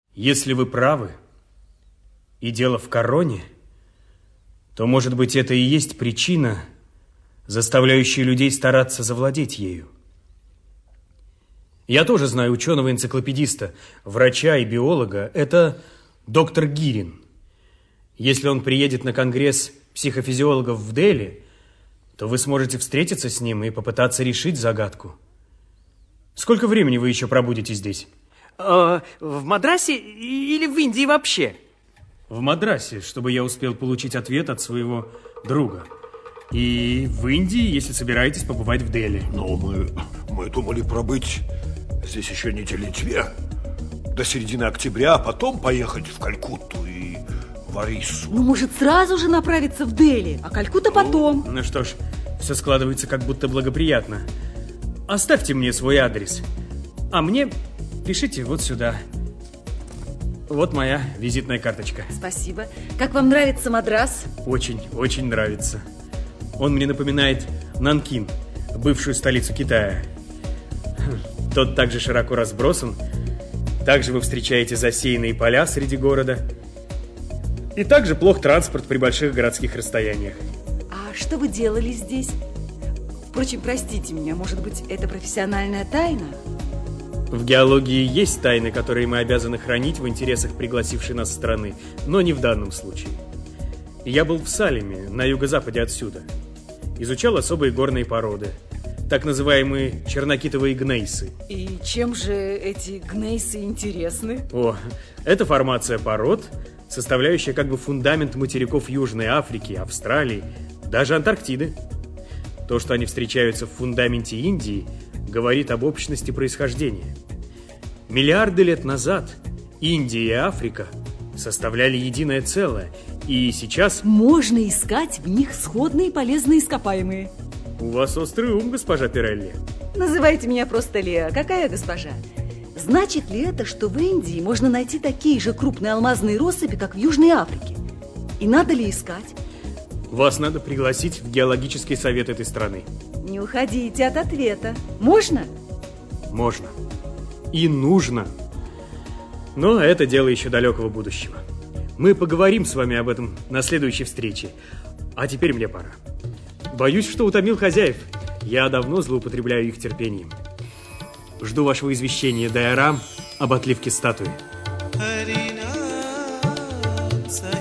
Если вы правы, и дело в короне, то, может быть, это и есть причина, заставляющая людей стараться завладеть ею. Я тоже знаю ученого-энциклопедиста, врача и биолога. Это доктор Гирин. Если он приедет на конгресс психофизиологов в Дели, то вы сможете встретиться с ним и попытаться решить загадку. Сколько времени вы еще пробудете здесь? В Мадрасе или в Индии вообще? В Мадрасе, чтобы я успел получить ответ от своего друга. И в Индии, если собираетесь побывать в Дели. Но мы думали пробыть здесь еще недели 2. До середины октября, а потом поехать в Калькутту и в Орису. Ну, может, сразу же направиться в Дели, а Калькутта потом. Ну что ж, все складывается как будто благоприятно. Оставьте мне свой адрес, а мне пишите вот сюда. Вот моя визитная карточка. Спасибо. Как вам нравится Мадрас? Очень, очень нравится. Он мне напоминает Нанкин, бывшую столицу Китая. Тот также широко разбросан. Также вы встречаете засеянные поля среди города. И также плох транспорт при больших городских расстояниях. А что вы делали здесь? Впрочем, простите меня, может быть, это профессиональная тайна? В геологии есть тайны, которые мы обязаны хранить в интересах пригласившей нас страны, но не в данном случае. Я был в Салеме, на юго-западе отсюда. Изучал особые горные породы, так называемые чернокитовые гнейсы. И чем же эти гнейсы интересны? Это формация пород, составляющая как бы фундамент материков Южной Африки, Австралии, даже Антарктиды. То, что они встречаются в фундаменте Индии, говорит об общности происхождения. Миллиарды лет назад Индия и Африка составляли единое целое, и сейчас... Можно искать в них сходные полезные ископаемые. У вас острый ум, госпожа Пирелли. Называйте меня просто Леа. Какая госпожа? Значит ли это, что в Индии можно найти такие же крупные алмазные россыпи, как в Южной Африке? И надо ли искать? Вас надо пригласить в геологический совет этой страны. Не уходите от ответа. Можно? Можно. И нужно. Но это дело еще далекого будущего. Мы поговорим с вами об этом на следующей встрече. А теперь мне пора. Боюсь, что утомил хозяев. Я давно злоупотребляю их терпением. Жду вашего извещения, Дайарам, об отливке статуи.